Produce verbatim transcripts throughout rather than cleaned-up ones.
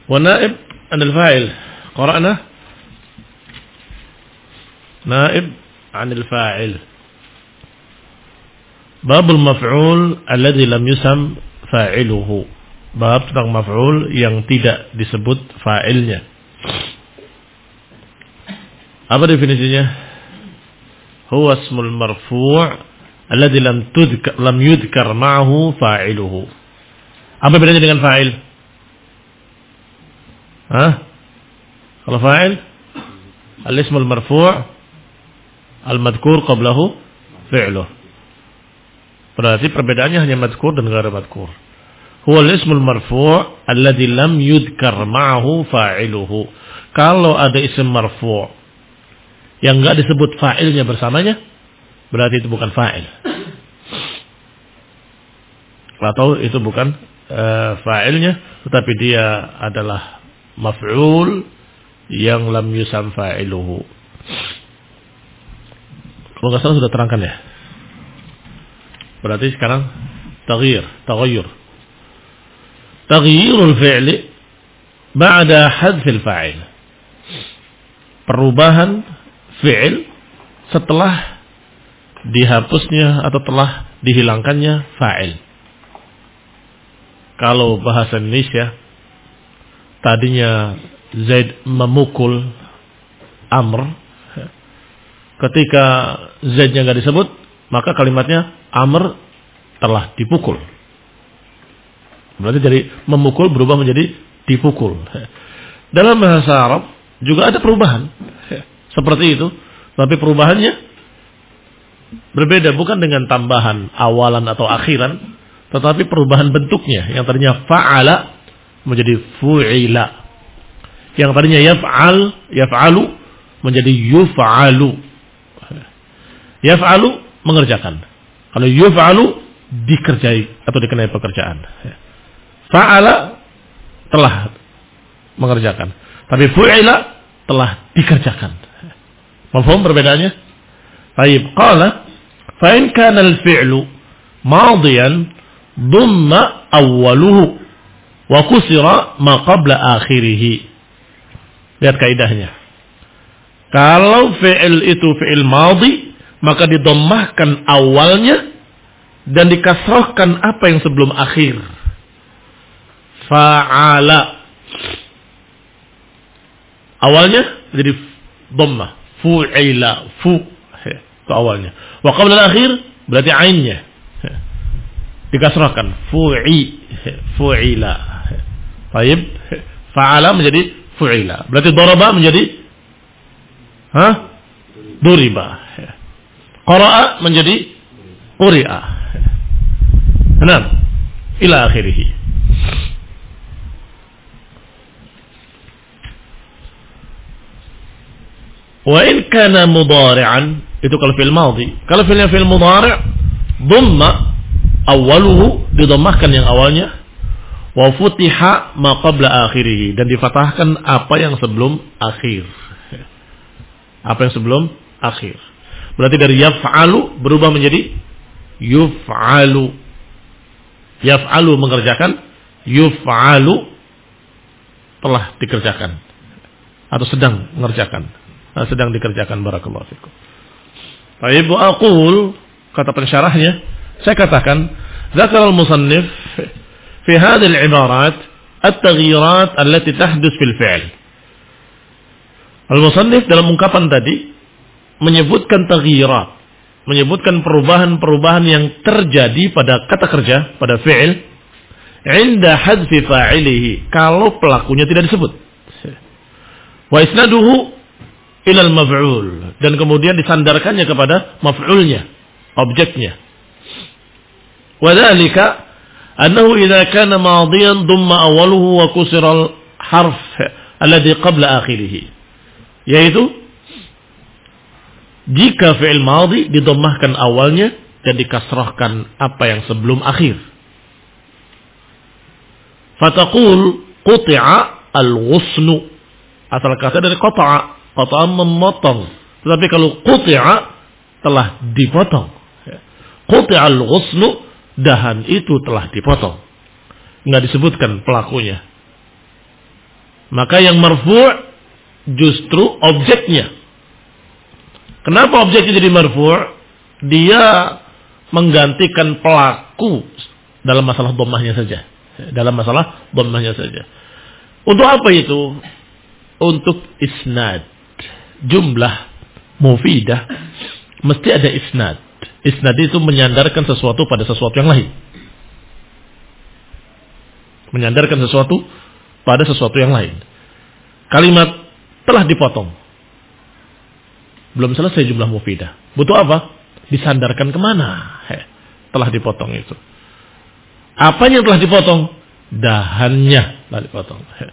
Wa naib anil fa'il. Qara'na naib anil fa'il. Babul maf'ul alladhi lam yusam fa'iluhu. Bab tentang maf'ul yang tidak disebut fa'ilnya. Apa definisinya? Huwa ismul marfu' alladhi lam tudhkar lam yudhkar ma'ahu fa'iluhu. Apa bedanya dengan fa'il? Hah? Kalau fa'il al-ismul marfu' al-madhkur qablahu fi'luh. Berarti perbedaannya hanya madhkur dan ghair madhkur. Huwa al-ismul marfu' alladhi lam yudhkar ma'ahu fa'iluhu. Kalau ada isim marfu' yang enggak disebut fa'ilnya bersamanya, berarti itu bukan fa'il. Atau itu bukan uh, fa'ilnya, tetapi dia adalah maf'ul yang lam yusam fa'iluhu. Kalau enggak salah sudah terangkan ya. Berarti sekarang taghyir, taghayyur. Taghyirul fi'li ba'da hadfil fa'il. Perubahan fi'il setelah dihapusnya atau telah dihilangkannya fa'il. Kalau bahasa Indonesia tadinya Zaid memukul Amr, ketika Zaidnya enggak disebut, maka kalimatnya Amr telah dipukul. Berarti dari memukul berubah menjadi dipukul. Dalam bahasa Arab juga ada perubahan seperti itu, tapi perubahannya berbeda, bukan dengan tambahan awalan atau akhiran, tetapi perubahan bentuknya. Yang tadinya fa'ala menjadi fu'ila, yang tadinya yaf'al, yaf'alu menjadi yuf'alu. Yaf'alu mengerjakan. Kalau yuf'alu dikerjai atau dikenai pekerjaan. Fa'ala telah mengerjakan, tapi fu'ila telah dikerjakan. Mafhum perbedaannya? Baik, qala fa in kana al-fi'lu madiyan dumma awwaluhu wa kusira ma qabla akhirih. Lihat kaidahnya. Kalau fi'il itu fi'il madhi, maka didommahkan awalnya dan dikasrahkan apa yang sebelum akhir. Fa'ala. Awalnya jadi dhammah. Fu'ila. Fu. Itu awalnya. Wa qabla al-akhir berarti ainnya dikasrahkan. Fu'i. Fu'ila. Baik. Fa'ala menjadi fu'ila. Berarti daraba menjadi hah? Duriba. Qara'a menjadi quri'a. Enam. Ila akhirih. Wa in kana mudhari'an, itu kalau fi'il madhi. Kalau fi'ilnya fi'il mudhari', dhamma awwaluhu, didammahkan yang awalnya, wa futiha ma qabla akhirih, dan difatahkan apa yang sebelum akhir. Apa yang sebelum akhir. Berarti dari yaf'alu berubah menjadi yuf'alu. Yaf'alu mengerjakan, yuf'alu telah dikerjakan atau sedang mengerjakan, nah, sedang dikerjakan. Barakallahu fikum. Baik, bu aqul, kata pensyarahnya, saya katakan, dzakara al-musannif fi hadhihi al-ibarat at-taghyirat allati tahdus fil fi'l. Al-musannif dalam ungkapan tadi menyebutkan taghyirat, menyebutkan perubahan-perubahan yang terjadi pada kata kerja, pada fi'il, inda hadfi fa'ilihi, kalau pelakunya tidak disebut. Wa isnaduhu ilal maf'ul, dan kemudian disandarkannya kepada maf'ulnya, objeknya. Wa dzalika annahu idza kana madiyan dumma awwaluhu wa kusira al-harf alladhi qabla akhirih. Yaitu jika fi'il madhi didommahkan awalnya dan dikasrahkan apa yang sebelum akhir. Fataqul quti'a al-ghusnu, asal kata dari qata'a, qata'a memotong. Tetapi kalau quti'a telah dipotong. Quti'a al-ghusnu, dahan itu telah dipotong. Enggak disebutkan pelakunya. Maka yang marfu' justru objeknya. Kenapa objeknya jadi marfu'? Dia menggantikan pelaku dalam masalah dhammahnya saja. Dalam masalah dhammahnya saja. Untuk apa itu? Untuk isnad. Jumlah mufidah mesti ada isnad. Isnad itu menyandarkan sesuatu pada sesuatu yang lain. Menyandarkan sesuatu pada sesuatu yang lain. Kalimat telah dipotong. Belum selesai jumlah mufidah. Butuh apa? Disandarkan kemana? He, telah dipotong itu. Apanya yang telah dipotong? Dahannya telah dipotong. He.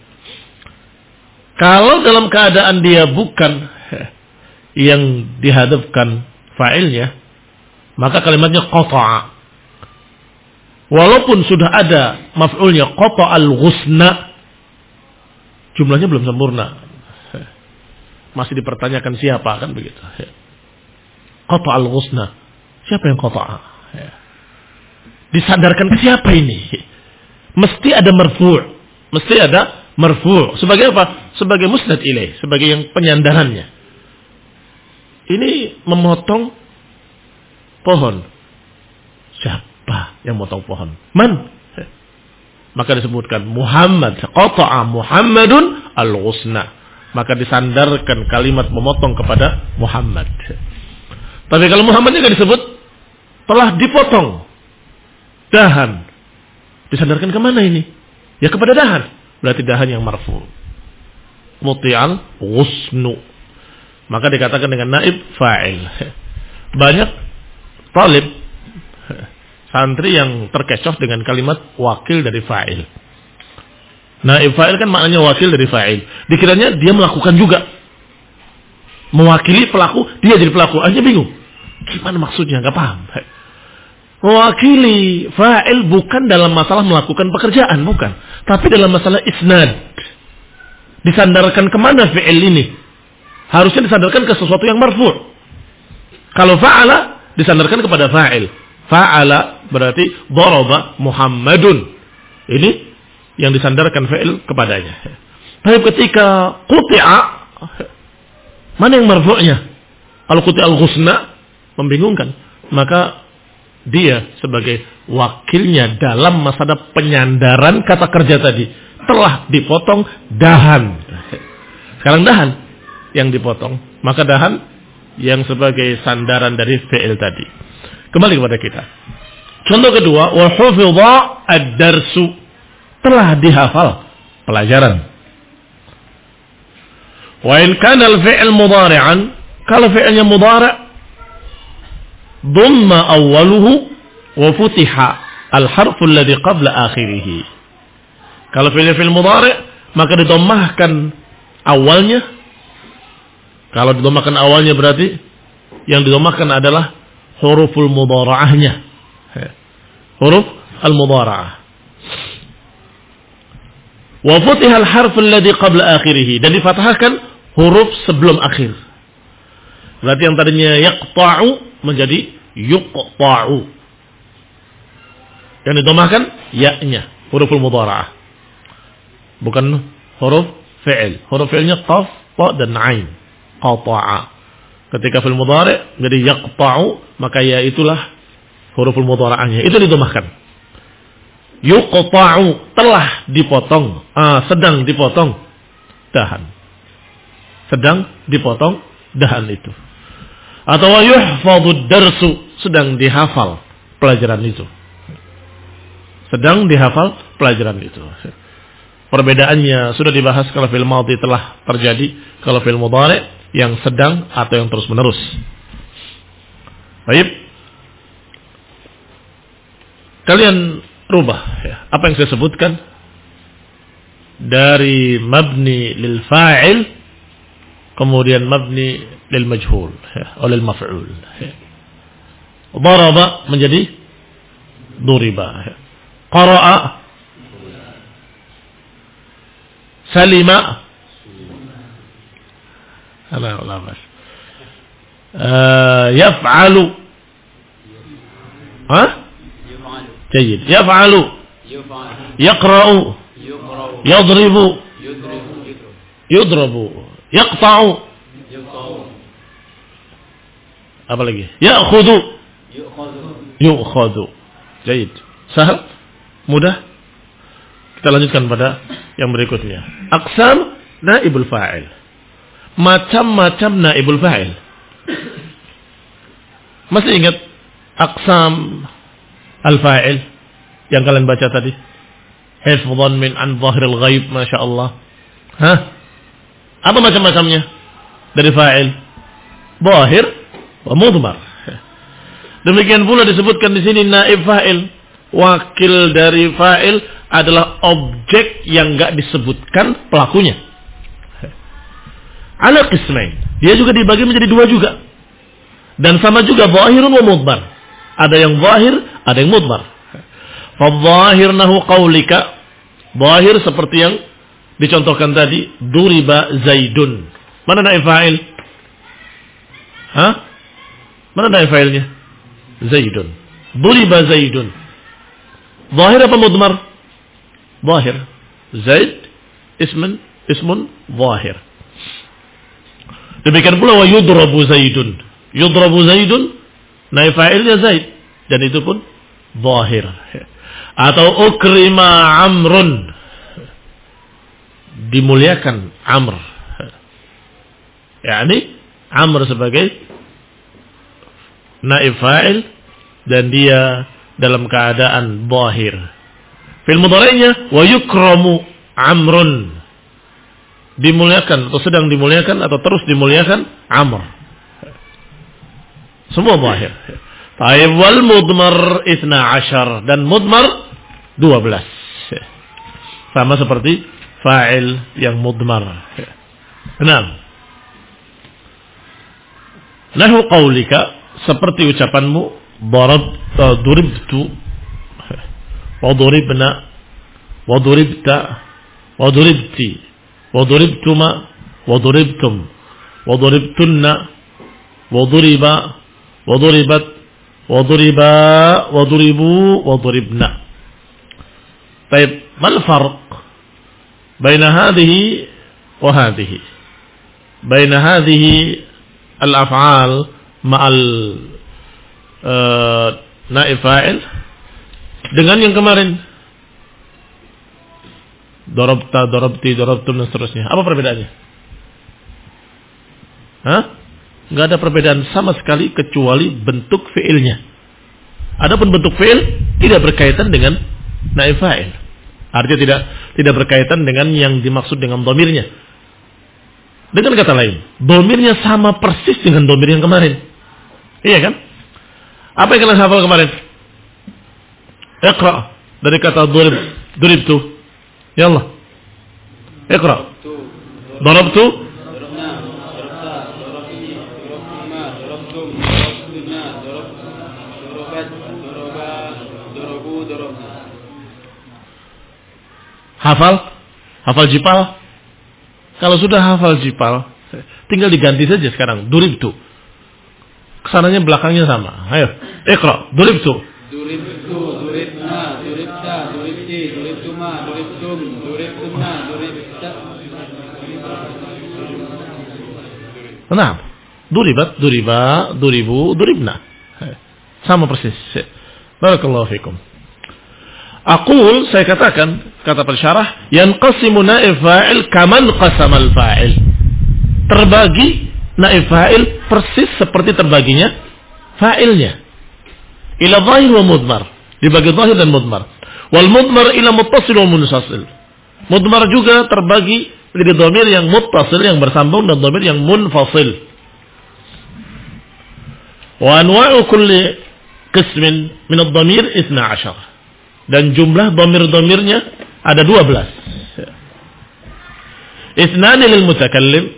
Kalau dalam keadaan dia bukan he, yang dihadapkan fa'ilnya, maka kalimatnya qata'a. Walaupun sudah ada maf'ulnya qata'al ghusna, jumlahnya belum sempurna. Masih dipertanyakan siapa, kan begitu. Qata'al ghusna. Siapa yang qata'a? Disandarkan ke siapa ini? Mesti ada marfu'. Mesti ada marfu'. Sebagai apa? Sebagai musnad ilaih, sebagai yang penyandarannya. Ini memotong pohon. Siapa yang memotong pohon? Man? Maka disebutkan Muhammad. Qata'a Muhammadun al-ghusna. Maka disandarkan kalimat memotong kepada Muhammad. Tapi kalau Muhammadnya tidak disebut, telah dipotong dahan. Disandarkan kemana ini? Ya kepada dahan. Berarti dahan yang marfu. Muti'al ghusnu. Maka dikatakan dengan naib fa'il. Banyak talib santri yang terkecoh dengan kalimat wakil dari fa'il. Naib fa'il kan maknanya wakil dari fa'il. Dikiranya dia melakukan juga. Mewakili pelaku, dia jadi pelaku. Aja bingung. Gimana maksudnya? Gak paham. Mewakili fa'il bukan dalam masalah melakukan pekerjaan. Bukan. Tapi dalam masalah isnad. Disandarkan kemana fi'il ini? Harusnya disandarkan ke sesuatu yang marfu'. Kalau fa'ala, disandarkan kepada fa'il. Fa'ala berarti daraba Muhammadun. Ini yang disandarkan fa'il kepadanya. Tapi ketika quti'a, mana yang marfu'nya? Kalau quti'al ghusna, membingungkan. Maka dia sebagai wakilnya dalam masalah penyandaran kata kerja tadi telah dipotong dahan. Sekarang dahan yang dipotong, maka dahan yang sebagai sandaran dari fi'il tadi. Kembali kepada kita. Contoh kedua, wa hufidha ad-darsu. Telah dihafal pelajaran. Wa in kana al-fi'l mudhari'an, kalau fi'ilnya mudhari' dhamma awwaluhu wa futiha al-harfu alladhi qabla akhirih. Kalau fi'il fi'il mudhari' maka didommahkan awalnya. Kalau didommahkan awalnya berarti yang didommahkan adalah huruful mudhara'ahnya. Huruf al-mudhara'ah. Wa futiha al-harf alladhi qabla akhirih, dan difathahkan huruf sebelum akhir. Berarti yang tadinya yaqta'u menjadi yuqta'u. Yang didomahkan ya-nya, huruful mudhara'ah. Bukan huruf fi'il. Huruf fi'ilnya qaf, ta dan ain. Qata'a. Ketika fil mudhari' jadi yaqta'u, maka ya itulah huruful mudhara'ahnya. Itu didomahkan. Yuqta'u, telah dipotong, ah, sedang dipotong dahan. Sedang dipotong dahan itu. Atau yuhfadhu darsu, sedang dihafal pelajaran itu. Sedang dihafal pelajaran itu. Perbedaannya sudah dibahas kalau fil madhi telah terjadi, kalau fil mudhari yang sedang atau yang terus menerus. Baik. Kalian rubah ya, apa yang saya sebutkan dari mabni lil fa'il kemudian mabni lil majhul ya, atau lil maf'ul ya. Daraba menjadi duriba ya. Qara'a salima ala ulama uh, yaf'alu ha جيد يفعل يقرأ يضرب yudrabu, yaqta'u, apa lagi? Ya'khudhu, yu'khadhu. Baik. Sahal? Mudah? Kita lanjutkan pada yang berikutnya. Aqsam naibul fa'il. Macam-macam naibul fa'il. Masih ingat aqsam al-fa'il yang kalian baca tadi? Hifdhan min an zahiril ghaib, Masya Allah. Hah? Apa macam-macamnya dari fa'il? Zahir wa mudmar. Demikian pula disebutkan di sini naib fa'il. Wakil dari fa'il adalah objek yang enggak disebutkan pelakunya. Ala qismain. Dia juga dibagi menjadi dua juga. Dan sama juga zahirun wa mudmar. Ada yang zahir, ada yang mudmar. Fadh-dhahir nahu qaulika. Zahir seperti yang dicontohkan tadi, duriba Zaidun. Mana naib fa'il? Hah? Mana naib fa'ilnya? Zaidun. Duriba Zaidun. Zahir apa mudmar? Zahir. Zaid ismun ismun zahir. Demikian pula wa yudrabu Zaidun. Yudrabu Zaidun, naib fa'ilnya Zaid, dan itu pun zahir. Atau ukrima Amrun, dimuliakan Amr. yakni Amr sebagai naib fa'il dan dia dalam keadaan zahir. Fil mudhari'nya wa yukramu Amrun, dimuliakan atau sedang dimuliakan atau terus dimuliakan Amr. Semua zahir. Taib wal mudmar isna ashar, dan mudmar dua belas. Sama seperti fa'il yang mudmar. Enam. Nahu qaulika, seperti ucapanmu darab duribtu wa duribna wa duribta wa duribti wa duribtuma wa duribtum wa duribtunna wa duriba wa duribat wa duriba wa duribu wa duribna. Baik, mal farq baina hadhihi wa hadhihi? Baina hadhihi al-af'al ma'al uh, naib fa'il dengan yang kemarin darabta, darabti, darabtum dan seterusnya. Apa perbedaannya? Hah? Enggak ada perbedaan sama sekali kecuali bentuk fi'ilnya. Adapun bentuk fi'il tidak berkaitan dengan naib fa'il. Artinya tidak tidak berkaitan dengan yang dimaksud dengan dhamirnya. Dengan kata lain, dhamirnya sama persis dengan dhamir yang kemarin. Iya kan? Apa yang kalian hafal kemarin? Iqra, dari kata durib, duribtu. Ya Allah. Iqra. Darabtu. Hafal? Hafal jipal? Kalau sudah hafal jipal, tinggal diganti saja sekarang. Duribtu. Kesananya belakangnya sama. Ayo, Iqra. Duribtu. Duribtu, duribna, duribta, duribti, duribtuma, duribtum, duribtumna, duribta. Nah, duribat, duriba, duribu, duribna. Sama persis. Barakallahu fikum. Aqul, saya katakan, kata pensyarah, yanqasimu naib fa'il kaman qasamal fa'il. Terbagi naib fa'il persis seperti terbaginya fa'ilnya. Ila zahir wa mudmar, dibagi zahir dan mudmar. Wal mudmar ila muttasil wa munfasil. Mudmar juga terbagi menjadi dhamir yang muttasil yang bersambung dan dhamir yang munfasil. Wa anwa'u kulli qismin min ad-dhamir isna ashar. Dan jumlah dhamir-dhamirnya ada dua belas. Ithnani lil mutakallim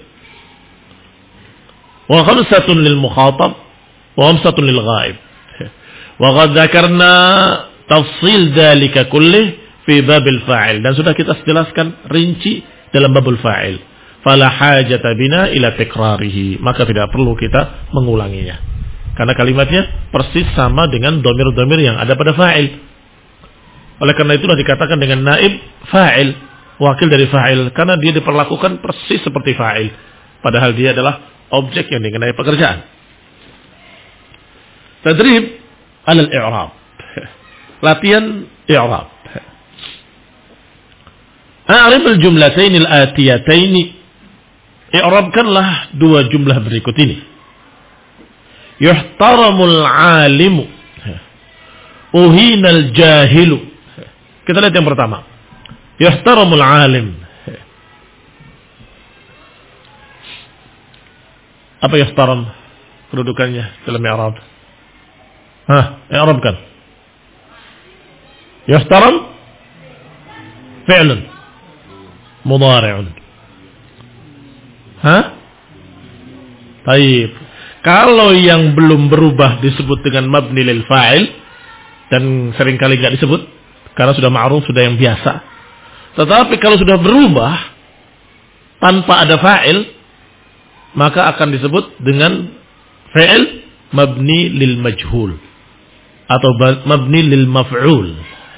wa khamsatun lil mukhatab wa khamsatun lil ghaib. Wa qad dzakarna tafsil dzalika kullih fi babil fa'il, dan sudah kita jelaskan rinci dalam babul fa'il. Fala hajata bina ila tikrarihi, maka tidak perlu kita mengulanginya. Karena kalimatnya persis sama dengan dhamir-dhamir yang ada pada fa'il. Oleh karena itulah dikatakan dengan naib fa'il. wakil dari fa'il karena dia diperlakukan persis seperti fa'il padahal dia adalah objek yang dikenai pekerjaan. Tadrib alal i'rab. Latihan i'rab. A'rib al-jumlatayn al-atiyatayn. I'rabkanlah dua jumlah berikut ini. Yuhtaramul 'alimu. Uhinal jahilu. Kita lihat yang pertama. Yuhtaramul 'alim. Apa yuhtaram kedudukannya dalam i'rab? Hah, i'rabkan. Yuhtaram fi'lun mudhari'un. Hah? Baik. Kalau yang belum berubah disebut dengan mabni lil fa'il dan seringkali enggak disebut karena sudah ma'ruf, sudah yang biasa. Tetapi kalau sudah berubah tanpa ada fa'il maka akan disebut dengan fi'il mabni lil majhul atau mabni lil maf'ul.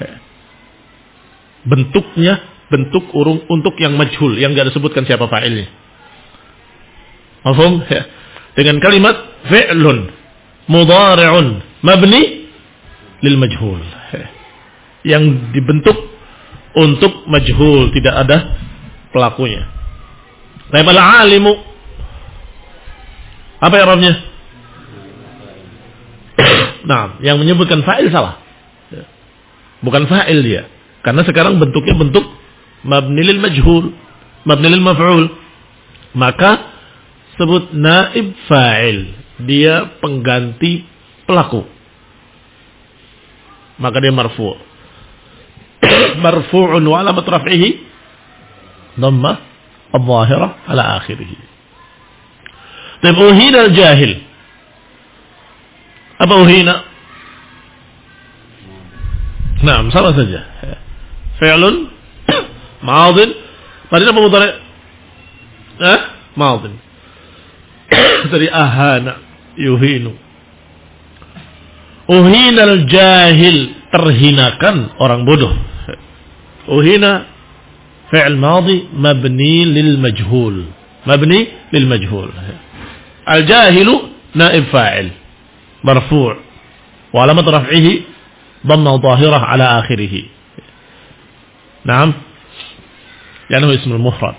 Bentuknya bentuk urung untuk yang majhul yang enggak disebutkan siapa fa'ilnya. Paham? Dengan kalimat fi'lun mudhari'un mabni lil majhul. Yang dibentuk untuk majhul, tidak ada pelakunya. Tapi al-alimu apa i'rabnya? Nah, yang menyebutkan fa'il salah. Bukan fa'il dia. Karena sekarang bentuknya bentuk mabni lil majhul, mabni lil maf'ul. Maka sebut naib fa'il, dia pengganti pelaku. Maka dia marfu'. Marfu'un wa alamat raf'ihi dhammah adh-dhahirah ala akhirih. Dan uhina al-jahil. Apa uhina? Nah, sama saja. Fi'lun madin. Tadi apa mudhari'? Eh? Madin. Dari ahana yuhinu. Uhina al-jahil, terhinakan orang bodoh. Uhina fi'l madhi mabni lil majhul. Mabni lil majhul. Al-jahilu naib fa'il marfu' wa alamat raf'ihi dhamma dhahirah ala akhirih. Naam. Yana ismul mufrad.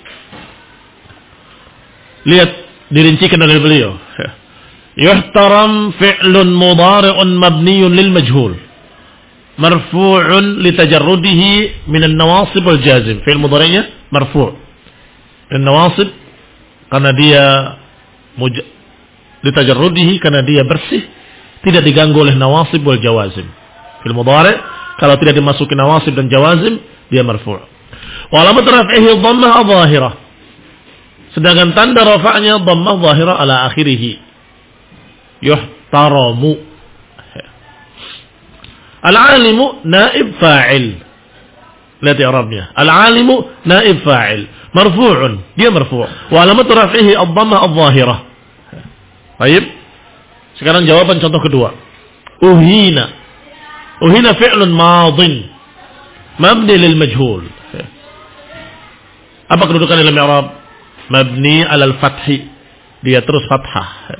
Lihat dirincikan oleh beliau. Yuhtaram fi'lun mudhari'un mabniyun lil majhul marfu'un litajarrudihi min an-nawasib wal jazim. Fi'l mudhari'nya marfu'. An-nawasib karena dia muj- litajarrudihi karena dia bersih, tidak diganggu oleh nawasib wal jawazim. Fi'l mudhari' kalau tidak dimasuki nawasib dan jawazim dia marfu'. Wa alamat raf'ihi dhammah adh-dhahirah. Sedangkan tanda rafa'nya dhammah dhahirah ala akhirih. Yuhtaramu. Al-alimu naib fa'il. Lihat i'rabnya. Al-alimu naib fa'il. Marfu'un. Dia marfu'. Wa alamat raf'ihi ad-dhammah adh-dhahirah. Baik. Sekarang jawaban contoh kedua. Uhina. Uhina fi'lun madin. Mabni lil majhul. Apa kedudukan dalam i'rab? Mabni alal fathi. Dia terus fathah.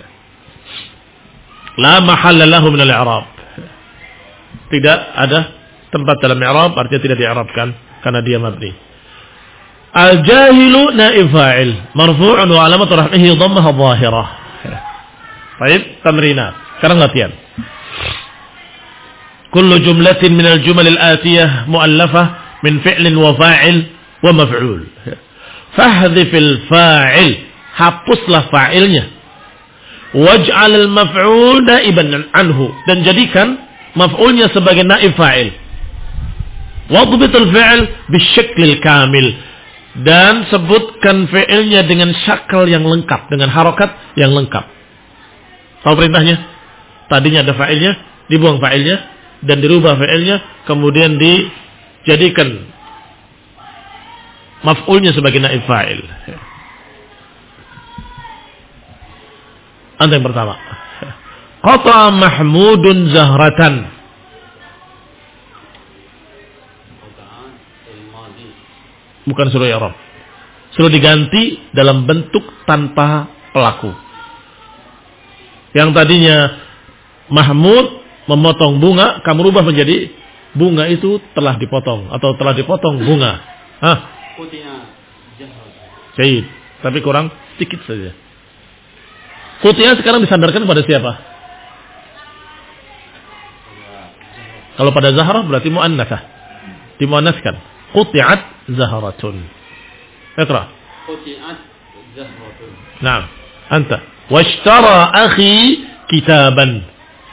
La mahalla lahu min al-i'rab. Tidak ada tempat dalam i'rab, artinya tidak di'irabkan karena dia mabni. Al-jahilu naib fa'il marfu'un wa alamat raf'ihi dhammah adh-dhahirah. Baik, tamrinat. Sekarang latihan. Kullu jumlatin min al-jumal al-atiyah mu'allafah min fi'lin wa fa'il wa maf'ul. Fahdhifil fa'il, hapuslah fa'ilnya. Waj'al al-maf'ul naiban anhu, dan jadikan maf'ulnya sebagai naib fa'il. Wadbit al-fi'l bisyaklil kamil, dan sebutkan fi'ilnya dengan syakal yang lengkap, dengan harokat yang lengkap. Tahu perintahnya? Tadinya ada fa'ilnya, dibuang fa'ilnya, dan dirubah fa'ilnya, kemudian dijadikan maf'ulnya sebagai naib fa'il. Anta yang pertama. Qata Mahmudun Zahratan. bukan suruh i'rab. Suruh diganti dalam bentuk tanpa pelaku. Yang tadinya Mahmud memotong bunga, kamu rubah menjadi bunga itu telah dipotong atau telah dipotong bunga. Hah? Jahid. Tapi kurang sedikit saja. Quti'ah sekarang disandarkan pada siapa? Kalau pada Zahra berarti mu'annasah. Dimuannaskan. Quti'at Zahratun. Iqra. Quti'at Zahratun. Naam. Anta. Washtara akhi kitaban.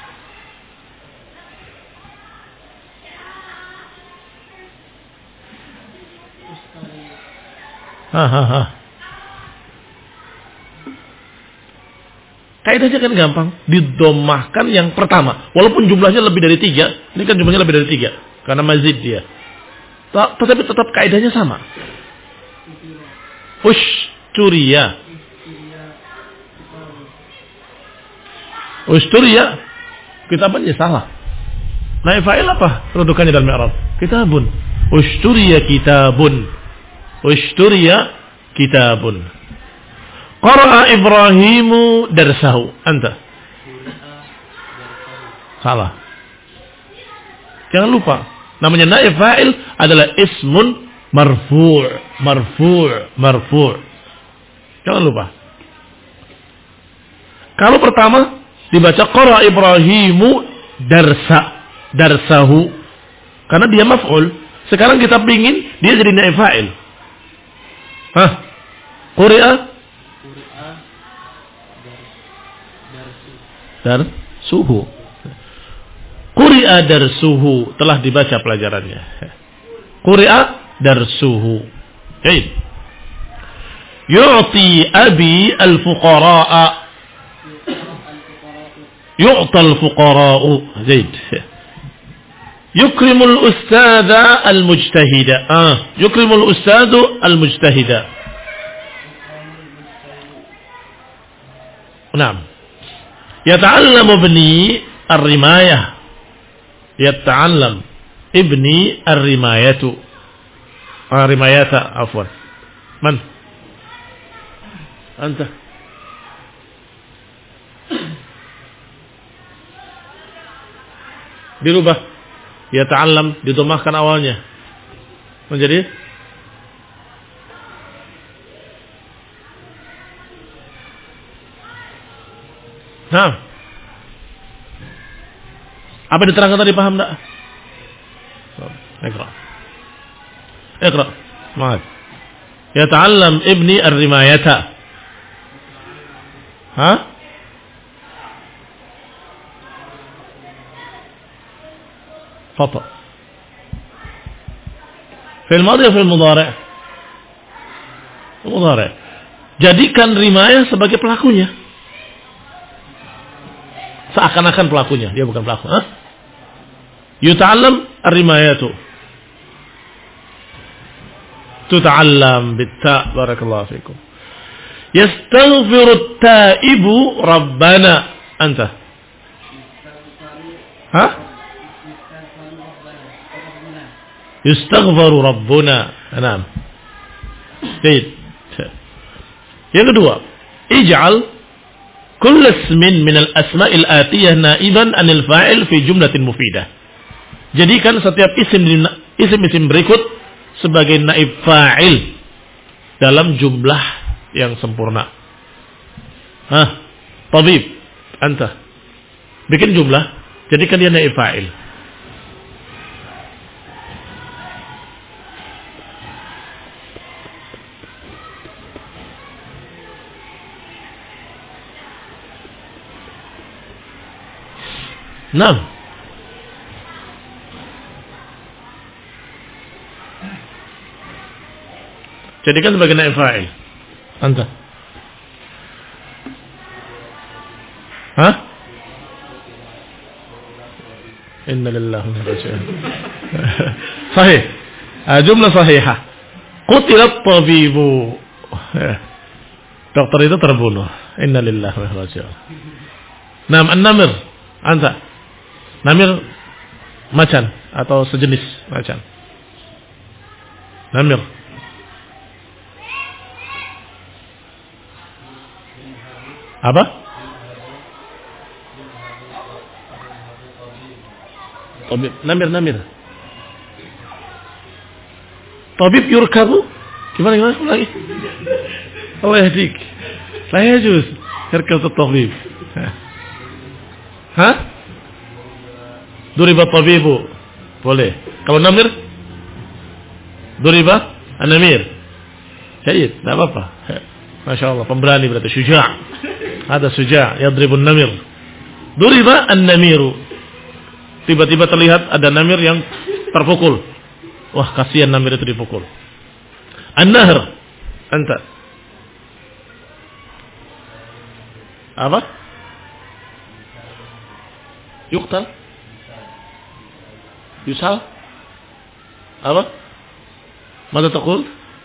Ha ha ha. Kaidahnya kan gampang, didomahkan yang pertama. Walaupun jumlahnya lebih dari tiga, ini kan jumlahnya lebih dari tiga, karena mazid dia. Tetapi tetap kaidahnya sama. Ushturiya. Ushturiya, kitabannya salah. Naib fa'il apa kedudukannya dalam i'rab? Kitabun. Ushturiya kitabun. Ushturiya kitabun. Qara'a Ibrahimu darsahu. Anta. Salah. Jangan lupa, namanya naib fa'il adalah ismun marfu', marfu', marfu'. Jangan lupa. Kalau pertama dibaca qara'a Ibrahimu darsa, darsahu. Karena dia maf'ul. Sekarang kita pingin dia jadi naib fa'il. Hah? Quri'a dar suhu. Quri'a dar suhu, telah dibaca pelajarannya. Quri'a dar suhu. Baik. Yu'ti abi al-fuqara'a. Yu'ta al-fuqara'u. Zaid. Yukrimul ustadha al-mujtahida. Ah, yukrimul ustadhu al-mujtahida. Naam. Yata'allamu ibni ar-rimayah. Yata'allam ibni ar-rimayatu. Ah, rimayata, afwan. Man? Anta. Dirubah. Yata'allam, didomahkan awalnya. Menjadi nah, apa diterangkan tadi, paham tak? Iqra. Iqra. Ma'ad. Yata'allam ibni ar-rimayata. Ha? Fata. Fil madhi fil mudhari'. Mudhari'. Jadikan rimayah sebagai pelakunya. Seakan-akan pelakunya, dia bukan pelaku. Hah? Yuta'allam ar-rimayatu. Tuta'allam bit-ta', barakallahu fikum. Yastaghfiru at-ta'ibu rabbana. Anta. Hah? Yastaghfiru rabbuna. Naam. Baik. Yang kedua, ij'al kull ismin min al-asma'il atiyah naiban anil fa'il fi jumlatin mufidah. Jadikan setiap isim isim-isim berikut sebagai naib fa'il dalam jumlah yang sempurna. Hah? Tabib, anta. Bikin jumlah, jadikan dia naib fa'il. Nah, jadikan sebagai naib fa'il. Anta. Hah? Inna lillahi wa inna ilaihi raji'un. Sahih. Jumlah sahihah. Qutilat tabibu. Dokter itu terbunuh. Inna lillahi wa inna ilaihi raji'un. Naam, an-namir. Anta. Namir macan atau sejenis macan. Namir. Apa? Tabib, namir, namir. Tabib yurkabu. Gimana, gimana? Lagi. Allah yahdik. La yajuz. Yarkab at-tabib. Hah? Duriba tabibu. Boleh. Kalau namir? Duriba an-namir. Syahid, tidak apa-apa. Masya Allah, pemberani berarti. Syuja'. Ada syuja' yadribun namir. Duriba an-namiru. Tiba-tiba terlihat ada namir yang terpukul. Wah, kasihan namir itu dipukul. An-nahr. Anta. Apa? Yuqtal. Yusal. Apa? Mada taqul?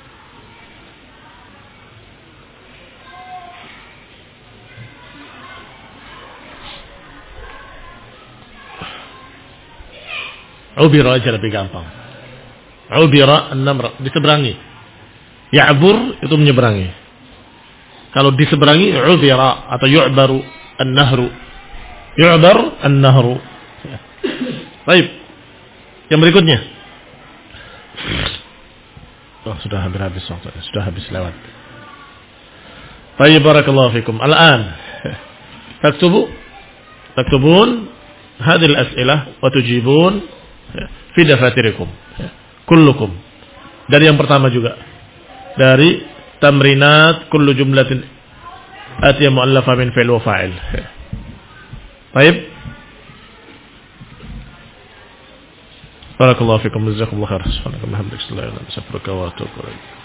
Ubira aja lebih gampang. Ubira an-namr, diseberangi. Ya'bur itu menyeberangi. Kalau diseberangi ubira atau yu'baru an-nahru. Yu'bar an-nahru. Baik. Yang berikutnya. Oh, sudah hampir habis waktunya, sudah habis lewat. Baik, barakallahu fikum. Al-an taktubu taktubun hadhihi al-as'ilah wa tujibun fi dafatirikum kullukum. Dari yang pertama juga, dari tamrinat kullu jumlatin atiya mu'allafa min fi'l wa fa'il. Baik. Barakallahu fikum, jazakumullahu khairan. Subhanakallahumma wa bihamdika, asyhadu an la ilaha illa anta, astaghfiruka wa atubu ilaik.